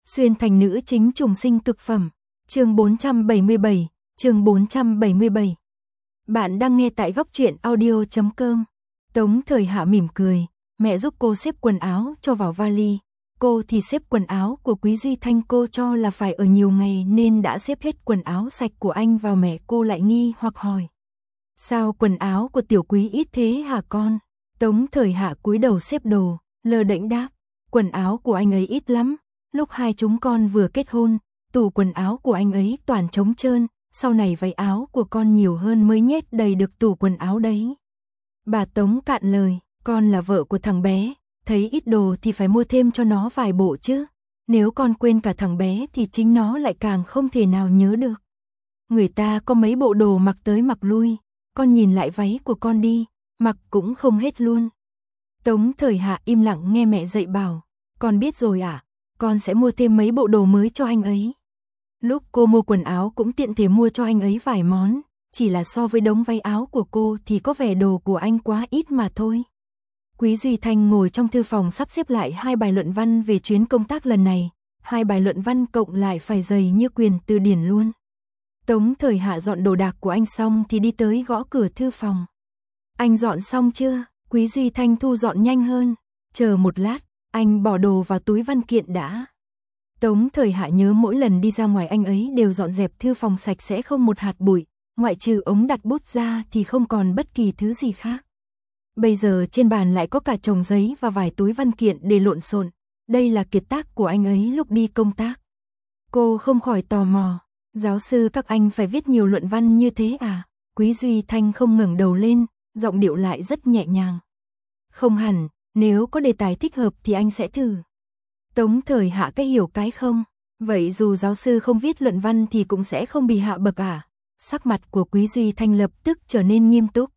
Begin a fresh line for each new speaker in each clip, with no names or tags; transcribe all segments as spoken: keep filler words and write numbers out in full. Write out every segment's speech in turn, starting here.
Xuyên thành nữ chính trùng sinh cực phẩm. Chương bốn trăm bảy mươi bảy, chương bốn trăm bảy mươi bảy. Bạn đang nghe tại góc truyện audio chấm com. Tống Thời Hạ mỉm cười, mẹ giúp cô xếp quần áo cho vào vali. Cô thì xếp quần áo của Quý Duy Thanh, cô cho là phải ở nhiều ngày nên đã xếp hết quần áo sạch của anh vào. Mẹ cô lại nghi hoặc hỏi: sao quần áo của tiểu Quý ít thế hả con? Tống Thời Hạ cúi đầu xếp đồ, lơ đễnh đáp: quần áo của anh ấy ít lắm. Lúc hai chúng con vừa kết hôn, tủ quần áo của anh ấy toàn trống trơn, sau này váy áo của con nhiều hơn mới nhét đầy được tủ quần áo đấy. Bà Tống cạn lời: con là vợ của thằng bé, thấy ít đồ thì phải mua thêm cho nó vài bộ chứ. Nếu con quên cả thằng bé thì chính nó lại càng không thể nào nhớ được. Người ta có mấy bộ đồ mặc tới mặc lui, con nhìn lại váy của con đi, mặc cũng không hết luôn. Tống Thời Hạ im lặng nghe mẹ dạy bảo: con biết rồi ạ, à? Con sẽ mua thêm mấy bộ đồ mới cho anh ấy. Lúc cô mua quần áo cũng tiện thể mua cho anh ấy vài món, chỉ là so với đống váy áo của cô thì có vẻ đồ của anh quá ít mà thôi. Quý Duy Thanh ngồi trong thư phòng sắp xếp lại hai bài luận văn về chuyến công tác lần này, hai bài luận văn cộng lại phải dày như quyền từ điển luôn. Tống Thời Hạ dọn đồ đạc của anh xong thì đi tới gõ cửa thư phòng. Anh dọn xong chưa? Quý Duy Thanh thu dọn nhanh hơn. Chờ một lát, anh bỏ đồ vào túi văn kiện đã. Tống Thời Hạ nhớ mỗi lần đi ra ngoài anh ấy đều dọn dẹp thư phòng sạch sẽ không một hạt bụi, ngoại trừ ống đặt bút ra thì không còn bất kỳ thứ gì khác. Bây giờ trên bàn lại có cả chồng giấy và vài túi văn kiện để lộn xộn, đây là kiệt tác của anh ấy lúc đi công tác. Cô không khỏi tò mò: giáo sư các anh phải viết nhiều luận văn như thế à? Quý Duy Thanh không ngẩng đầu lên, giọng điệu lại rất nhẹ nhàng: không hẳn, nếu có đề tài thích hợp thì anh sẽ thử. Tống Thời Hạ cái hiểu cái không. Vậy dù giáo sư không viết luận văn thì cũng sẽ không bị hạ bậc à? Sắc mặt của Quý Duy Thanh lập tức trở nên nghiêm túc.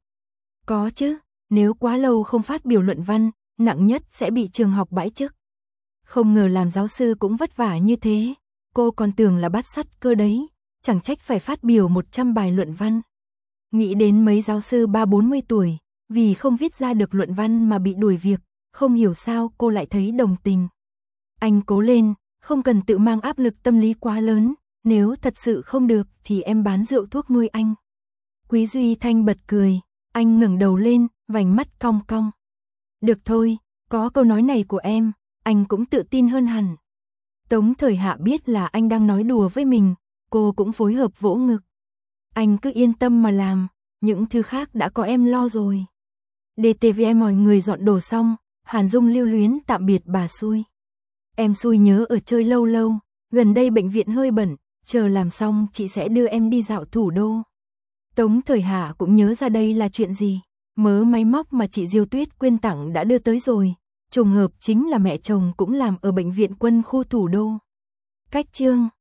Có chứ, nếu quá lâu không phát biểu luận văn, nặng nhất sẽ bị trường học bãi chức. Không ngờ làm giáo sư cũng vất vả như thế, cô còn tưởng là bát sắt cơ đấy, chẳng trách phải phát biểu một trăm bài luận văn. Nghĩ đến mấy giáo sư ba bốn mươi tuổi, vì không viết ra được luận văn mà bị đuổi việc, không hiểu sao cô lại thấy đồng tình. Anh cố lên, không cần tự mang áp lực tâm lý quá lớn, nếu thật sự không được thì em bán rượu thuốc nuôi anh. Quý Duy Thanh bật cười, anh ngẩng đầu lên, vành mắt cong cong. Được thôi, có câu nói này của em, anh cũng tự tin hơn hẳn. Tống Thời Hạ biết là anh đang nói đùa với mình, cô cũng phối hợp vỗ ngực. Anh cứ yên tâm mà làm, những thứ khác đã có em lo rồi. đê tê vê mọi người dọn đồ xong, Hàn Dung lưu luyến tạm biệt bà Xui. Em Xui nhớ ở chơi lâu lâu, gần đây bệnh viện hơi bận, chờ làm xong chị sẽ đưa em đi dạo thủ đô. Tống Thời Hạ cũng nhớ ra đây là chuyện gì, mớ máy móc mà chị Diêu Tuyết quyên tặng đã đưa tới rồi, trùng hợp chính là mẹ chồng cũng làm ở bệnh viện quân khu thủ đô. Cách chương